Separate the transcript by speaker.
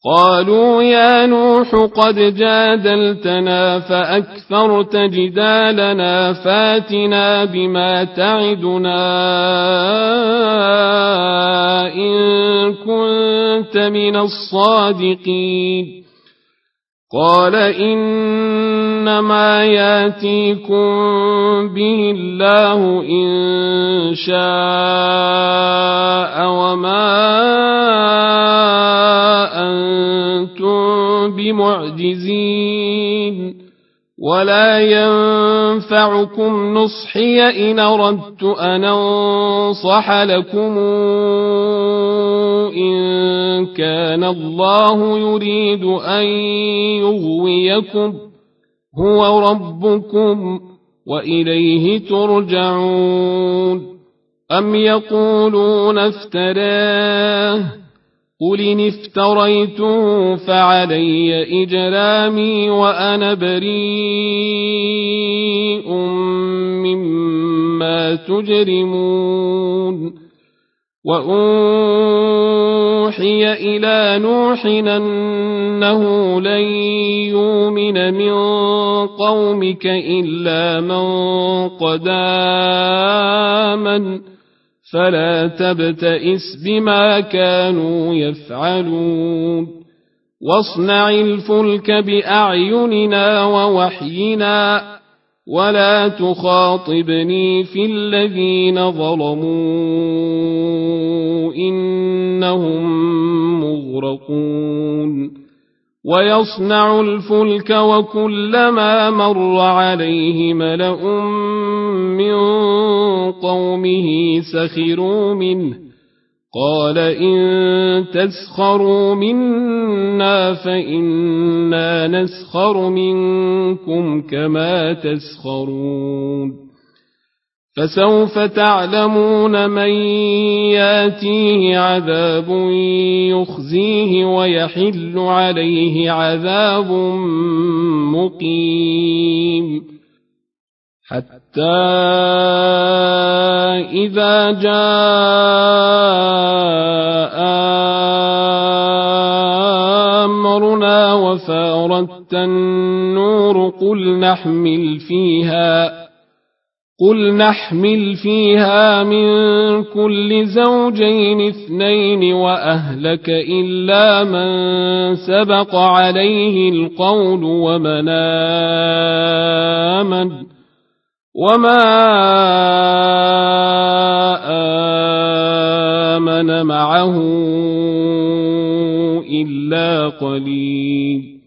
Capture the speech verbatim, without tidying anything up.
Speaker 1: قالوا يا نوح قد جادلتنا فأكثرت جدالنا فاتنا بما تعدنا إن كنت من الصادقين قال إنما ياتيكم به الله إن شاء وما أنتم بمعجزين ولا ينفعكم نصحي إن أردت أن أنصح لكم إن كان الله يريد أن يغويكم هو ربكم وإليه ترجعون أم يقولون افتراه قل إن افتريته فعلي إجرامي وأنا بريء مما تجرمون وأوحي إلى نوح أنه لن يؤمن من قومك إلا من قد آمن فلا تبتئس بما كانوا يفعلون واصنع الفلك بأعيننا ووحينا ولا تخاطبني في الذين ظلموا إنهم مغرقون ويصنع الفلك وكلما مر عليه ملأ من قومه سخروا منه قال إن تسخروا منا فإنا نسخر منكم كما تسخرون فسوف تعلمون من ياتيه عذاب يخزيه ويحل عليه عذاب مقيم حتى إذا جاء أمرنا وفارت النور قل نحمل فيها قل نحمل فيها من كل زوجين اثنين وأهلك إلا من سبق عليه القول ومن آمن وما آمن معه إلا قليل